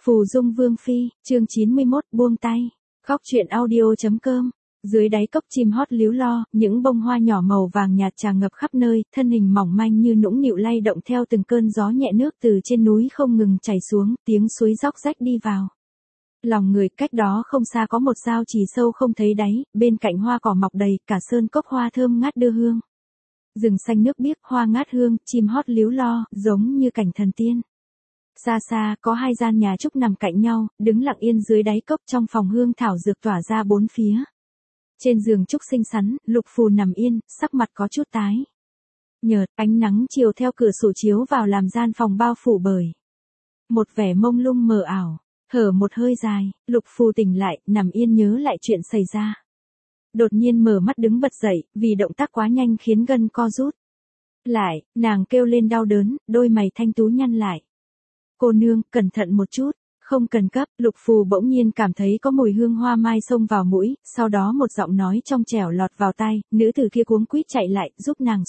Phù Dung Vương Phi, chương 91, buông tay. Góc truyện audio.com. Dưới đáy cốc chim hót líu lo, những bông hoa nhỏ màu vàng nhạt tràn ngập khắp nơi, thân hình mỏng manh như nũng nịu lay động theo từng cơn gió nhẹ, nước từ trên núi không ngừng chảy xuống, tiếng suối róc rách đi vào lòng người. Cách đó không xa có một giao trì sâu không thấy đáy, bên cạnh hoa cỏ mọc đầy, cả sơn cốc hoa thơm ngát đưa hương. Rừng xanh nước biếc, hoa ngát hương, chim hót líu lo, giống như cảnh thần tiên. Xa xa, có hai gian nhà trúc nằm cạnh nhau, đứng lặng yên dưới đáy cốc. Trong phòng hương thảo dược tỏa ra bốn phía. Trên giường trúc xinh xắn, Lục Phù nằm yên, sắc mặt có chút tái nhợt, ánh nắng chiều theo cửa sổ chiếu vào làm gian phòng bao phủ bởi một vẻ mông lung mờ ảo. Thở một hơi dài, Lục Phù tỉnh lại, nằm yên nhớ lại chuyện xảy ra. Đột nhiên mở mắt đứng bật dậy, vì động tác quá nhanh khiến gân co rút lại, nàng kêu lên đau đớn, đôi mày thanh tú nhăn lại. Cô nương, cẩn thận một chút. Không cần cấp. Lục Phù bỗng nhiên cảm thấy có mùi hương hoa mai xông vào mũi, sau đó một giọng nói trong trẻo lọt vào tai, nữ tử kia cuống quýt chạy lại, giúp nàng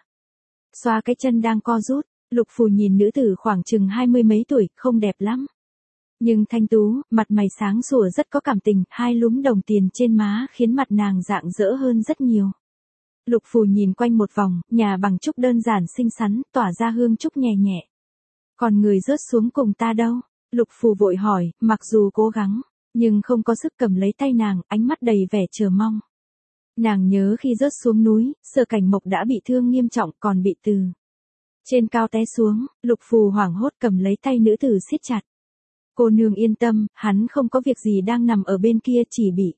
xoa cái chân đang co rút. Lục Phù nhìn nữ tử khoảng chừng 20 mấy tuổi, không đẹp lắm, nhưng thanh tú, mặt mày sáng sủa, rất có cảm tình, hai lúm đồng tiền trên má khiến mặt nàng rạng rỡ hơn rất nhiều. Lục Phù nhìn quanh một vòng, nhà bằng trúc đơn giản xinh xắn, tỏa ra hương trúc nhẹ nhẹ. Còn người rớt xuống cùng ta đâu? Lục Phù vội hỏi, mặc dù cố gắng, nhưng không có sức cầm lấy tay nàng, ánh mắt đầy vẻ chờ mong. Nàng nhớ khi rớt xuống núi, Sở Cảnh Mộc đã bị thương nghiêm trọng, còn bị từ trên cao té xuống. Lục Phù hoảng hốt cầm lấy tay nữ tử siết chặt. Cô nương yên tâm, hắn không có việc gì, đang nằm ở bên kia, chỉ bị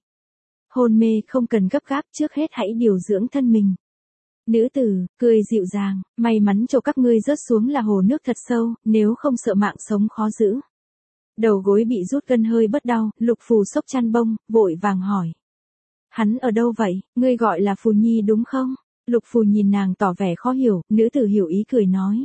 hôn mê, không cần gấp gáp, trước hết hãy điều dưỡng thân mình. Nữ tử cười dịu dàng, may mắn cho các ngươi rớt xuống là hồ nước thật sâu, nếu không sợ mạng sống khó giữ. Đầu gối bị rút gân hơi bớt đau, Lục Phù xốc chăn bông, vội vàng hỏi. Hắn ở đâu vậy, ngươi gọi là Phù Nhi đúng không? Lục Phù nhìn nàng tỏ vẻ khó hiểu, nữ tử hiểu ý cười nói.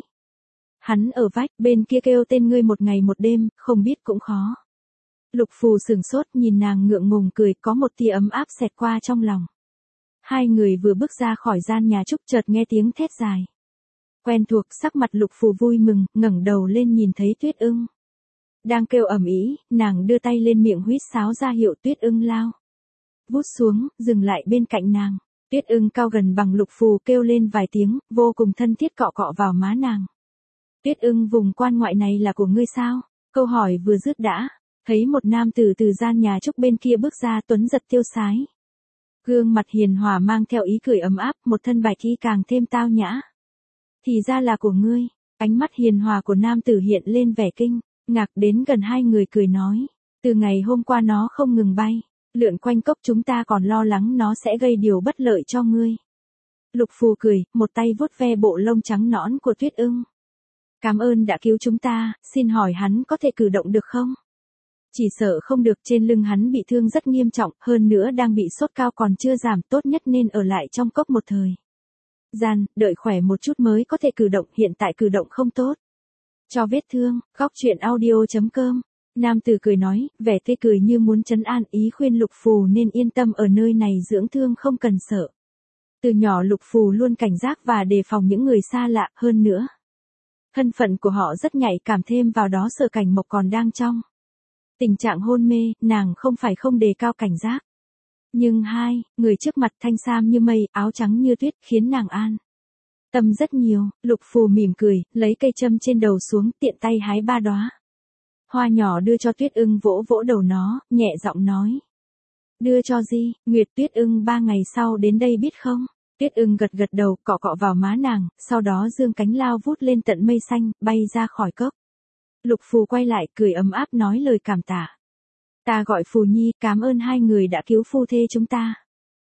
Hắn ở vách, bên kia kêu tên ngươi một ngày một đêm, không biết cũng khó. Lục Phù sửng sốt, nhìn nàng ngượng ngùng cười, có một tia ấm áp xẹt qua trong lòng. Hai người vừa bước ra khỏi gian nhà trúc, chợt nghe tiếng thét dài quen thuộc, sắc mặt Lục Phù vui mừng, ngẩng đầu lên nhìn thấy Tuyết Ưng đang kêu ầm ĩ, nàng đưa tay lên miệng huýt sáo ra hiệu Tuyết Ưng lao vút xuống, dừng lại bên cạnh nàng. Tuyết Ưng cao gần bằng Lục Phù, kêu lên vài tiếng, vô cùng thân thiết cọ cọ vào má nàng. Tuyết Ưng, vùng quan ngoại này là của ngươi sao? Câu hỏi vừa dứt đã thấy một nam tử từ gian nhà trúc bên kia bước ra, tuấn giật tiêu sái, gương mặt hiền hòa mang theo ý cười ấm áp, một thân bạch y càng thêm tao nhã. Thì ra là của ngươi. Ánh mắt hiền hòa của nam tử hiện lên vẻ kinh ngạc, đến gần hai người cười nói. Từ ngày hôm qua nó không ngừng bay lượn quanh cốc, chúng ta còn lo lắng nó sẽ gây điều bất lợi cho ngươi. Lục Phù cười, một tay vuốt ve bộ lông trắng nõn của Tuyết Ưng. Cảm ơn đã cứu chúng ta, xin hỏi hắn có thể cử động được không? Chỉ sợ không được, trên lưng hắn bị thương rất nghiêm trọng, hơn nữa đang bị sốt cao còn chưa giảm, tốt nhất nên ở lại trong cốc một thời gian, đợi khỏe một chút mới có thể cử động, hiện tại cử động không tốt cho vết thương. Góc truyện audio.com. Nam tử cười nói, vẻ tươi cười như muốn trấn an, ý khuyên Lục Phù nên yên tâm ở nơi này dưỡng thương, không cần sợ. Từ nhỏ Lục Phù luôn cảnh giác và đề phòng những người xa lạ, hơn nữa thân phận của họ rất nhạy cảm, thêm vào đó Sở Cảnh Mộc còn đang trong tình trạng hôn mê, nàng không phải không đề cao cảnh giác. Nhưng hai người trước mặt thanh sam như mây, áo trắng như tuyết, khiến nàng an tâm rất nhiều. Lục Phù mỉm cười, lấy cây châm trên đầu xuống, tiện tay hái 3 đóa hoa nhỏ đưa cho Tuyết Ưng, vỗ vỗ đầu nó, nhẹ giọng nói. Đưa cho gì? Nguyệt Tuyết Ưng 3 ngày sau đến đây biết không? Tuyết Ưng gật gật đầu, cọ cọ vào má nàng, sau đó dương cánh lao vút lên tận mây xanh, bay ra khỏi cốc. Lục Phù quay lại, cười ấm áp nói lời cảm tạ. Ta gọi Phù Nhi, cảm ơn hai người đã cứu phu thê chúng ta.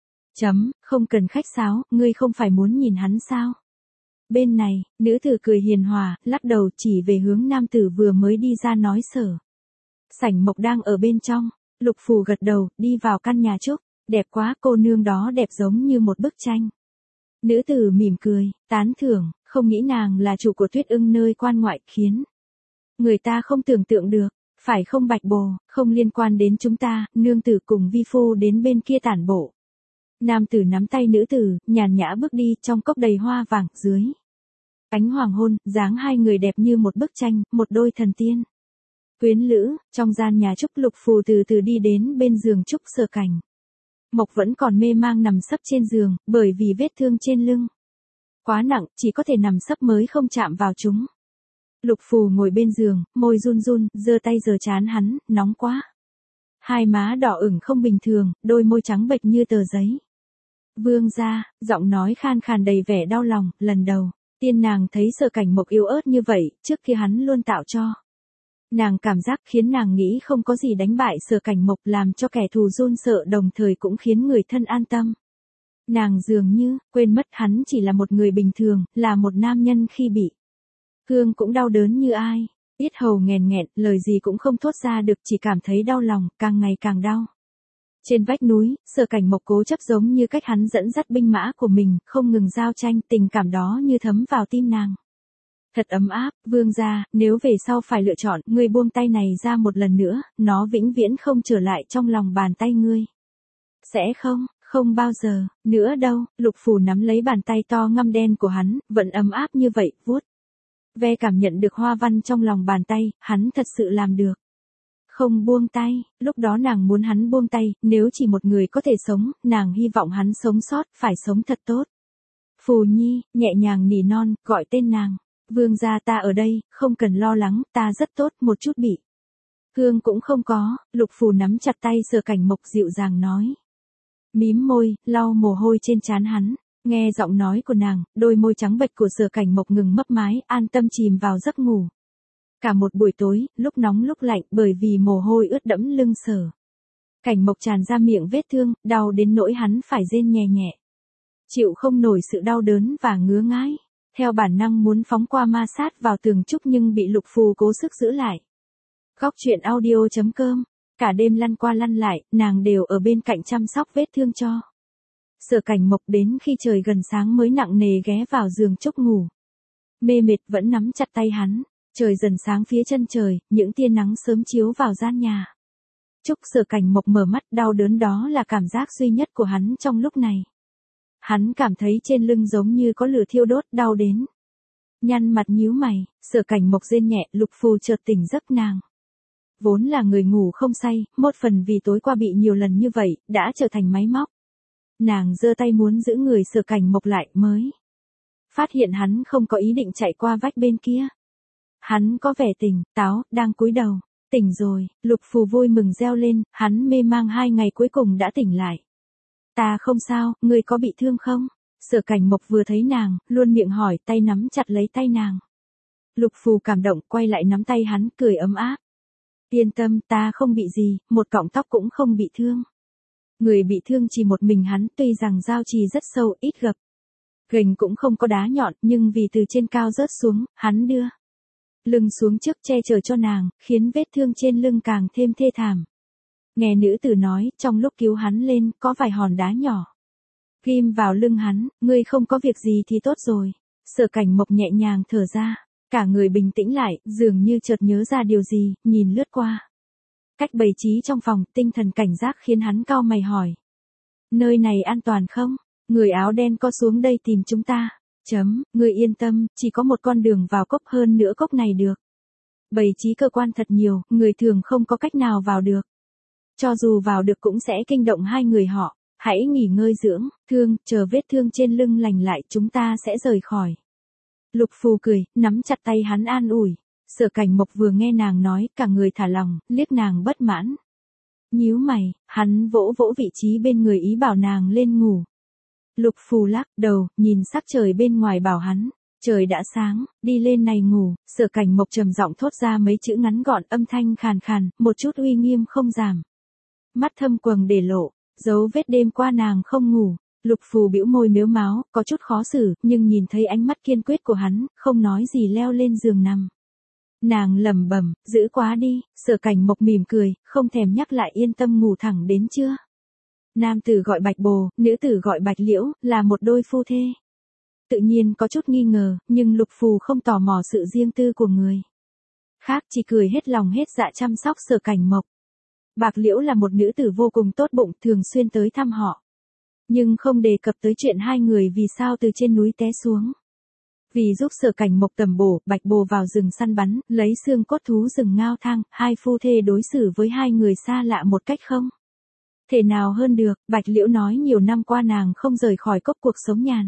Không cần khách sáo, ngươi không phải muốn nhìn hắn sao? Bên này, nữ tử cười hiền hòa, lắc đầu chỉ về hướng nam tử vừa mới đi ra nói. Sở Sảnh Mộc đang ở bên trong. Lục Phù gật đầu, đi vào căn nhà trúc. Đẹp quá, cô nương đó đẹp giống như một bức tranh. Nữ tử mỉm cười, tán thưởng, không nghĩ nàng là chủ của Tuyết Ưng nơi quan ngoại, khiến người ta không tưởng tượng được, phải không Bạch Bồ? Không liên quan đến chúng ta, nương tử cùng vi phu đến bên kia tản bộ. Nam tử nắm tay nữ tử, nhàn nhã bước đi, trong cốc đầy hoa vàng, dưới ánh hoàng hôn, dáng hai người đẹp như một bức tranh, một đôi thần tiên. Quyến lữ, trong gian nhà Trúc Lục Phù từ từ đi đến bên giường Trúc Sở Cảnh. Mộc vẫn còn mê mang nằm sấp trên giường, bởi vì vết thương trên lưng. Quá nặng, chỉ có thể nằm sấp mới không chạm vào chúng. Lục Phù ngồi bên giường, môi run run, giơ tay giơ trán hắn, nóng quá. Hai má đỏ ửng không bình thường, đôi môi trắng bệch như tờ giấy. Vương gia, giọng nói khan khàn đầy vẻ đau lòng, lần đầu, tiên nàng thấy Sở Cảnh Mộc yếu ớt như vậy, trước kia hắn luôn tạo cho. Nàng cảm giác khiến nàng nghĩ không có gì đánh bại Sở Cảnh Mộc, làm cho kẻ thù run sợ, đồng thời cũng khiến người thân an tâm. Nàng dường như, quên mất hắn chỉ là một người bình thường, là một nam nhân khi bị thương cũng đau đớn như ai. Yết hầu nghèn nghẹn, lời gì cũng không thốt ra được, chỉ cảm thấy đau lòng, càng ngày càng đau. Trên vách núi, Sở Cảnh Mộc cố chấp giống như cách hắn dẫn dắt binh mã của mình, không ngừng giao tranh, tình cảm đó như thấm vào tim nàng. Thật ấm áp, vương gia, nếu về sau phải lựa chọn, ngươi buông tay này ra một lần nữa, nó vĩnh viễn không trở lại trong lòng bàn tay ngươi. Sẽ không, không bao giờ, nữa đâu. Lục Phù nắm lấy bàn tay to ngăm đen của hắn, vẫn ấm áp như vậy, vuốt ve cảm nhận được hoa văn trong lòng bàn tay, hắn thật sự làm được. Không buông tay, lúc đó nàng muốn hắn buông tay, nếu chỉ một người có thể sống, nàng hy vọng hắn sống sót, phải sống thật tốt. Phù Nhi, nhẹ nhàng nỉ non, gọi tên nàng. Vương gia ta ở đây, không cần lo lắng, ta rất tốt, một chút bị thương cũng không có. Lục Phù nắm chặt tay Sở Cảnh Mộc dịu dàng nói. Mím môi, lau mồ hôi trên trán hắn. Nghe giọng nói của nàng, đôi môi trắng bệch của Sở Cảnh Mộc ngừng mấp mái, an tâm chìm vào giấc ngủ. Cả một buổi tối, lúc nóng lúc lạnh, bởi vì mồ hôi ướt đẫm lưng Sở Cảnh Mộc tràn ra miệng vết thương, đau đến nỗi hắn phải rên nhẹ nhẹ. Chịu không nổi sự đau đớn và ngứa ngáy. Theo bản năng muốn phóng qua ma sát vào tường trúc nhưng bị Lục Phù cố sức giữ lại. Góc truyện audio.com. Cả đêm lăn qua lăn lại, nàng đều ở bên cạnh chăm sóc vết thương cho Sở Cảnh Mộc, đến khi trời gần sáng mới nặng nề ghé vào giường Trúc ngủ. Mê mệt vẫn nắm chặt tay hắn. Trời dần sáng phía chân trời, những tia nắng sớm chiếu vào gian nhà. Trúc Sở Cảnh Mộc mở mắt, đau đớn đó là cảm giác duy nhất của hắn trong lúc này. Hắn cảm thấy trên lưng giống như có lửa thiêu đốt, đau đến. Nhăn mặt nhíu mày, Sở Cảnh Mộc rên nhẹ, Lục Phù chợt tỉnh giấc nàng. Vốn là người ngủ không say, một phần vì tối qua bị nhiều lần như vậy, đã trở thành máy móc. Nàng giơ tay muốn giữ người Sở Cảnh Mộc lại, mới phát hiện hắn không có ý định chạy qua vách bên kia. Hắn có vẻ tỉnh táo, đang cúi đầu. Tỉnh rồi, Lục Phù vui mừng reo lên, hắn mê mang 2 ngày cuối cùng đã tỉnh lại. Ta không sao, ngươi có bị thương không? Sở Cảnh Mộc vừa thấy nàng, luôn miệng hỏi, tay nắm chặt lấy tay nàng. Lục Phù cảm động, quay lại nắm tay hắn, cười ấm áp. Yên tâm, ta không bị gì, một cọng tóc cũng không bị thương. Người bị thương chỉ một mình hắn, tuy rằng giao trì rất sâu, ít gập ghềnh cũng không có đá nhọn, nhưng vì từ trên cao rớt xuống, hắn đưa lưng xuống trước che chở cho nàng, khiến vết thương trên lưng càng thêm thê thảm. Nghe nữ tử nói, trong lúc cứu hắn lên, có vài hòn đá nhỏ ghim vào lưng hắn, ngươi không có việc gì thì tốt rồi. Sở Cảnh Mộc nhẹ nhàng thở ra, cả người bình tĩnh lại, dường như chợt nhớ ra điều gì, nhìn lướt qua cách bày trí trong phòng, tinh thần cảnh giác khiến hắn cau mày hỏi. Nơi này an toàn không? Người áo đen có xuống đây tìm chúng ta. Ngươi yên tâm, chỉ có một con đường vào cốc, hơn nữa cốc này được bày trí cơ quan thật nhiều, người thường không có cách nào vào được. Cho dù vào được cũng sẽ kinh động hai người họ. Hãy nghỉ ngơi dưỡng thương, chờ vết thương trên lưng lành lại chúng ta sẽ rời khỏi. Lục Phù cười, nắm chặt tay hắn an ủi. Sở Cảnh Mộc vừa nghe nàng nói, cả người thả lòng, liếc nàng bất mãn. Nhíu mày, hắn vỗ vỗ vị trí bên người ý bảo nàng lên ngủ. Lục Phù lắc đầu, nhìn sắc trời bên ngoài bảo hắn. Trời đã sáng, đi lên này ngủ. Sở Cảnh Mộc trầm giọng thốt ra mấy chữ ngắn gọn, âm thanh khàn khàn, một chút uy nghiêm không giảm. Mắt thâm quầng để lộ, dấu vết đêm qua nàng không ngủ. Lục Phù bĩu môi mếu máo, có chút khó xử, nhưng nhìn thấy ánh mắt kiên quyết của hắn, không nói gì leo lên giường nằm. Nàng lẩm bẩm, giữ quá đi. Sở Cảnh Mộc mỉm cười, không thèm nhắc lại, yên tâm ngủ thẳng đến trưa. Nam tử gọi Bạch Bồ, nữ tử gọi Bạch Liễu, là một đôi phu thê. Tự nhiên có chút nghi ngờ, nhưng Lục Phù không tò mò sự riêng tư của người khác, chỉ cười hết lòng hết dạ chăm sóc Sở Cảnh Mộc. Bạch Liễu là một nữ tử vô cùng tốt bụng, thường xuyên tới thăm họ. Nhưng không đề cập tới chuyện hai người vì sao từ trên núi té xuống. Vì giúp Sở Cảnh Mộc tầm bổ, Bạch Bồ vào rừng săn bắn, lấy xương cốt thú rừng ngao thang, hai phu thê đối xử với hai người xa lạ một cách không thể nào hơn được. Bạch Liễu nói nhiều năm qua nàng không rời khỏi cốc cuộc sống nhàn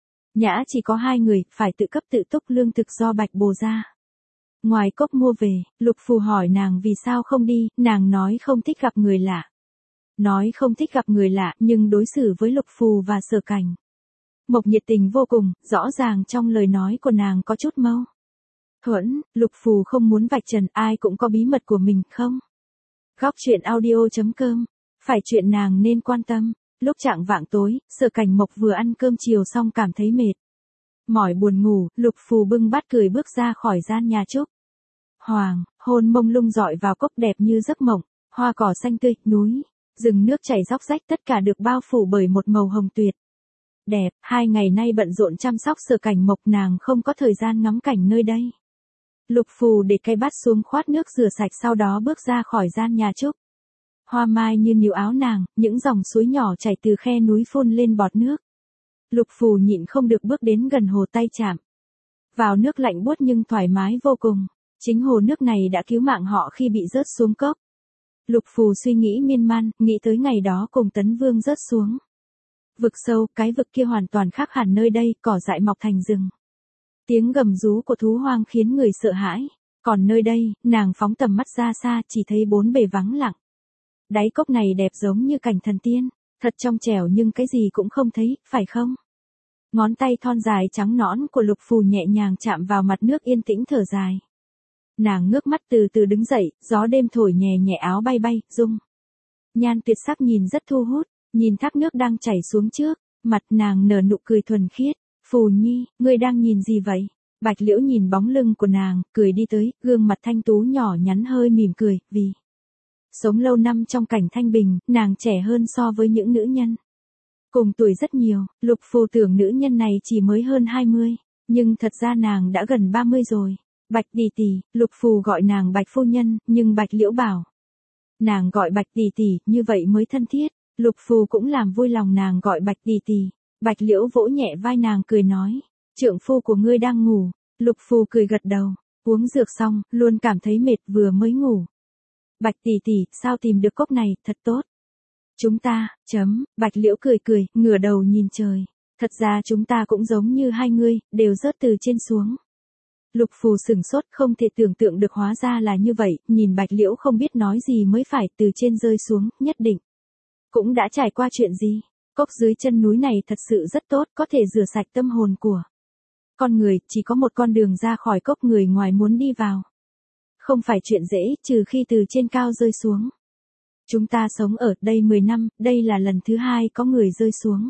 nhã chỉ có hai người, phải tự cấp tự túc lương thực do Bạch Bồ ra ngoài cốc mua về. Lục Phù hỏi nàng vì sao không đi, nàng nói không thích gặp người lạ. Nói không thích gặp người lạ, nhưng đối xử với Lục Phù và Sở Cảnh Mộc nhiệt tình vô cùng, rõ ràng trong lời nói của nàng có chút mâu thuẫn. Lục Phù không muốn vạch trần, ai cũng có bí mật của mình không. Góc truyện audio.com, phải chuyện nàng nên quan tâm. Lúc chạng vạng tối, Sở Cảnh Mộc vừa ăn cơm chiều xong cảm thấy mệt mỏi buồn ngủ, Lục Phù bưng bát cười bước ra khỏi gian nhà trúc hoàng, hôn mông lung dọi vào cốc đẹp như giấc mộng, hoa cỏ xanh tươi, núi rừng nước chảy róc rách, tất cả được bao phủ bởi một màu hồng tuyệt đẹp. 2 ngày nay bận rộn chăm sóc Sở Cảnh Mộc, nàng không có thời gian ngắm cảnh nơi đây. Lục Phù để cây bát xuống khoát nước rửa sạch, sau đó bước ra khỏi gian nhà trúc hoa mai như níu áo nàng, những dòng suối nhỏ chảy từ khe núi phun lên bọt nước. Lục Phù nhịn không được bước đến gần hồ, tay chạm vào nước lạnh buốt nhưng thoải mái vô cùng. Chính hồ nước này đã cứu mạng họ khi bị rớt xuống cốc. Lục Phù suy nghĩ miên man, nghĩ tới ngày đó cùng Tấn Vương rớt xuống vực sâu, cái vực kia hoàn toàn khác hẳn nơi đây, cỏ dại mọc thành rừng. Tiếng gầm rú của thú hoang khiến người sợ hãi. Còn nơi đây, nàng phóng tầm mắt ra xa, chỉ thấy bốn bề vắng lặng. Đáy cốc này đẹp giống như cảnh thần tiên, thật trong trẻo nhưng cái gì cũng không thấy, phải không? Ngón tay thon dài trắng nõn của Lục Phù nhẹ nhàng chạm vào mặt nước, yên tĩnh thở dài. Nàng ngước mắt từ từ đứng dậy, gió đêm thổi nhẹ nhẹ, áo bay bay, dung nhan tuyệt sắc nhìn rất thu hút. Nhìn thác nước đang chảy xuống trước mặt nàng, nở nụ cười thuần khiết. Phù Nhi, ngươi đang nhìn gì vậy? Bạch Liễu nhìn bóng lưng của nàng, cười đi tới, gương mặt thanh tú nhỏ nhắn hơi mỉm cười, vì sống lâu năm trong cảnh thanh bình, nàng trẻ hơn so với những nữ nhân cùng tuổi rất nhiều. Lục Phù tưởng nữ nhân này chỉ mới hơn 20, nhưng thật ra nàng đã gần 30 rồi. Bạch tỷ tỷ, Lục Phù gọi nàng Bạch phu nhân, nhưng Bạch Liễu bảo nàng gọi Bạch tỷ tỷ, như vậy mới thân thiết. Lục Phù cũng làm vui lòng nàng gọi Bạch tỷ tỷ. Bạch Liễu vỗ nhẹ vai nàng cười nói, trượng phu của ngươi đang ngủ. Lục Phù cười gật đầu, uống dược xong, luôn cảm thấy mệt, vừa mới ngủ. Bạch tỷ tỷ, sao tìm được cốc này, thật tốt. Chúng ta, Bạch Liễu cười cười, ngửa đầu nhìn trời. Thật ra chúng ta cũng giống như hai ngươi, đều rớt từ trên xuống. Lục Phù sửng sốt, không thể tưởng tượng được hóa ra là như vậy, nhìn Bạch Liễu không biết nói gì mới phải, từ trên rơi xuống, nhất định cũng đã trải qua chuyện gì. Cốc dưới chân núi này thật sự rất tốt, có thể rửa sạch tâm hồn của con người, chỉ có một con đường ra khỏi cốc, người ngoài muốn đi vào không phải chuyện dễ, trừ khi từ trên cao rơi xuống. Chúng ta sống ở đây 10 năm, đây là lần thứ 2 có người rơi xuống.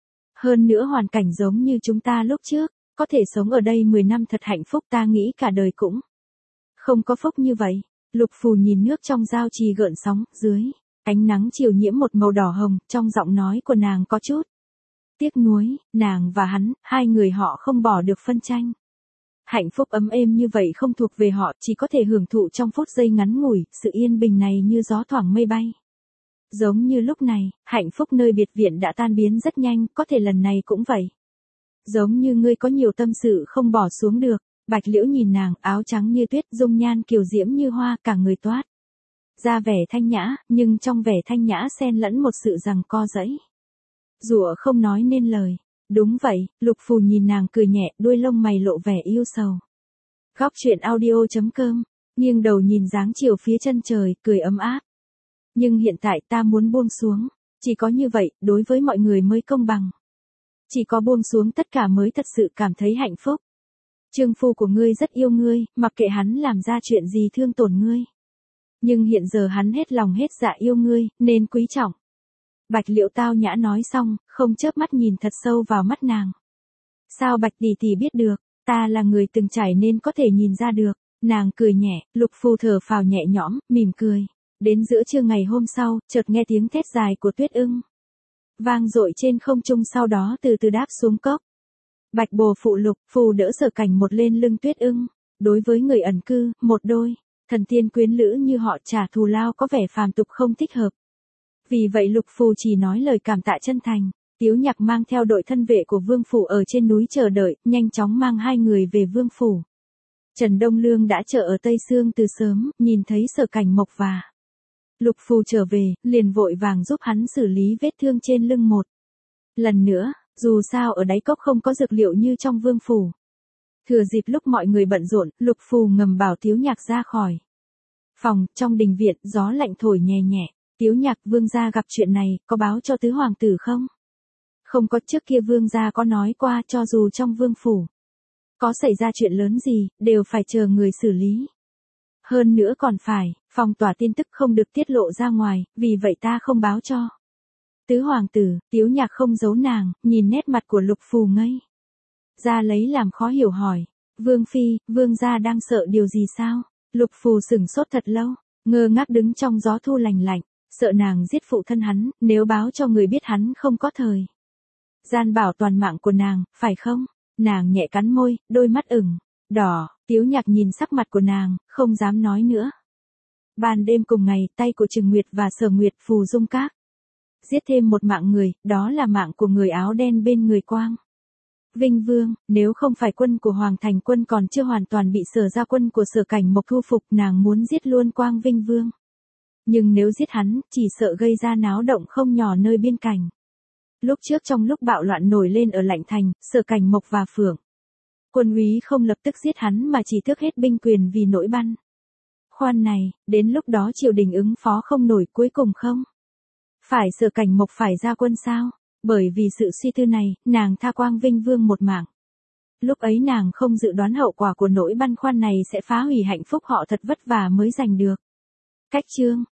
Hơn nữa hoàn cảnh giống như chúng ta lúc trước, có thể sống ở đây 10 năm thật hạnh phúc, ta nghĩ cả đời cũng không có phúc như vậy. Lục Phù nhìn nước trong giao trì gợn sóng, dưới ánh nắng chiều nhiễm một màu đỏ hồng, trong giọng nói của nàng có chút tiếc nuối. Nàng và hắn, hai người họ không bỏ được phân tranh. Hạnh phúc ấm êm như vậy không thuộc về họ, chỉ có thể hưởng thụ trong phút giây ngắn ngủi, sự yên bình này như gió thoảng mây bay. Giống như lúc này, hạnh phúc nơi biệt viện đã tan biến rất nhanh, có thể lần này cũng vậy. Giống như ngươi có nhiều tâm sự không bỏ xuống được. Bạch Liễu nhìn nàng, áo trắng như tuyết, dung nhan kiều diễm như hoa, cả người toát ra vẻ thanh nhã, nhưng trong vẻ thanh nhã xen lẫn một sự giằng co giãy giụa không nói nên lời. Đúng vậy, Lục Phù nhìn nàng cười nhẹ, đuôi lông mày lộ vẻ yêu sầu. Góc truyện audio.com, nghiêng đầu nhìn dáng chiều phía chân trời, cười ấm áp. Nhưng hiện tại ta muốn buông xuống, chỉ có như vậy, đối với mọi người mới công bằng. Chỉ có buông xuống tất cả mới thật sự cảm thấy hạnh phúc. Trượng phu của ngươi rất yêu ngươi, mặc kệ hắn làm ra chuyện gì thương tổn ngươi. Nhưng hiện giờ hắn hết lòng hết dạ yêu ngươi, nên quý trọng. Bạch Liễu tao nhã nói xong, không chớp mắt nhìn thật sâu vào mắt nàng. Sao Bạch tỷ tỷ biết được, ta là người từng trải nên có thể nhìn ra được. Nàng cười nhẹ, Lục Phù thở phào nhẹ nhõm, mỉm cười. Đến giữa trưa ngày hôm sau, chợt nghe tiếng thét dài của Tuyết Ưng vang dội trên không trung, sau đó từ từ đáp xuống cốc. Bạch Bồ phụ Lục Phù đỡ Sở Cảnh một lên lưng Tuyết Ưng. Đối với người ẩn cư, một đôi thần tiên quyến lữ như họ trả thù lao có vẻ phàm tục không thích hợp. Vì vậy Lục Phù chỉ nói lời cảm tạ chân thành. Tiếu Nhạc mang theo đội thân vệ của Vương phủ ở trên núi chờ đợi, nhanh chóng mang hai người về Vương phủ. Trần Đông Lương đã chờ ở Tây Sương từ sớm, nhìn thấy Sở Cảnh Mộc và Lục Phù trở về, liền vội vàng giúp hắn xử lý vết thương trên lưng một lần nữa, dù sao ở đáy cốc không có dược liệu như trong Vương phủ. Thừa dịp lúc mọi người bận rộn, Lục Phù ngầm bảo Tiếu Nhạc ra khỏi phòng. Trong đình viện, gió lạnh thổi nhẹ nhẹ. Tiếu Nhạc, vương gia gặp chuyện này, có báo cho tứ hoàng tử không? Không có, trước kia vương gia có nói qua, cho dù trong vương phủ có xảy ra chuyện lớn gì, đều phải chờ người xử lý. Hơn nữa còn phải phong tỏa tin tức không được tiết lộ ra ngoài, vì vậy ta không báo cho tứ hoàng tử. Tiếu Nhạc không giấu nàng, nhìn nét mặt của Lục Phù ngây ra lấy làm khó hiểu hỏi. Vương phi, vương gia đang sợ điều gì sao? Lục Phù sửng sốt thật lâu, ngơ ngác đứng trong gió thu lành lạnh, sợ nàng giết phụ thân hắn, nếu báo cho người biết hắn không có thời gian bảo toàn mạng của nàng, phải không? Nàng nhẹ cắn môi, đôi mắt ửng đỏ. Tiếu Nhạc nhìn sắc mặt của nàng, không dám nói nữa. Ban đêm cùng ngày, tay của Trừng Nguyệt và Sở Nguyệt phù dung các giết thêm một mạng người, đó là mạng của người áo đen bên người Quang Vinh Vương. Nếu không phải quân của Hoàng Thành Quân còn chưa hoàn toàn bị Sở gia quân của Sở Cảnh Mộc thu phục, nàng muốn giết luôn Quang Vinh Vương. Nhưng nếu giết hắn, chỉ sợ gây ra náo động không nhỏ nơi biên cảnh. Lúc trước trong lúc bạo loạn nổi lên ở Lạnh Thành, Sở Cảnh Mộc và Phượng Quân úy không lập tức giết hắn mà chỉ tước hết binh quyền vì nỗi băn khoăn này, đến lúc đó triều đình ứng phó không nổi, cuối cùng không phải Sở Cảnh Mộc phải ra quân sao? Bởi vì sự suy tư này, nàng tha Quang Vinh Vương một mạng. Lúc ấy nàng không dự đoán hậu quả của nỗi băn khoăn này sẽ phá hủy hạnh phúc họ thật vất vả mới giành được. Cách chương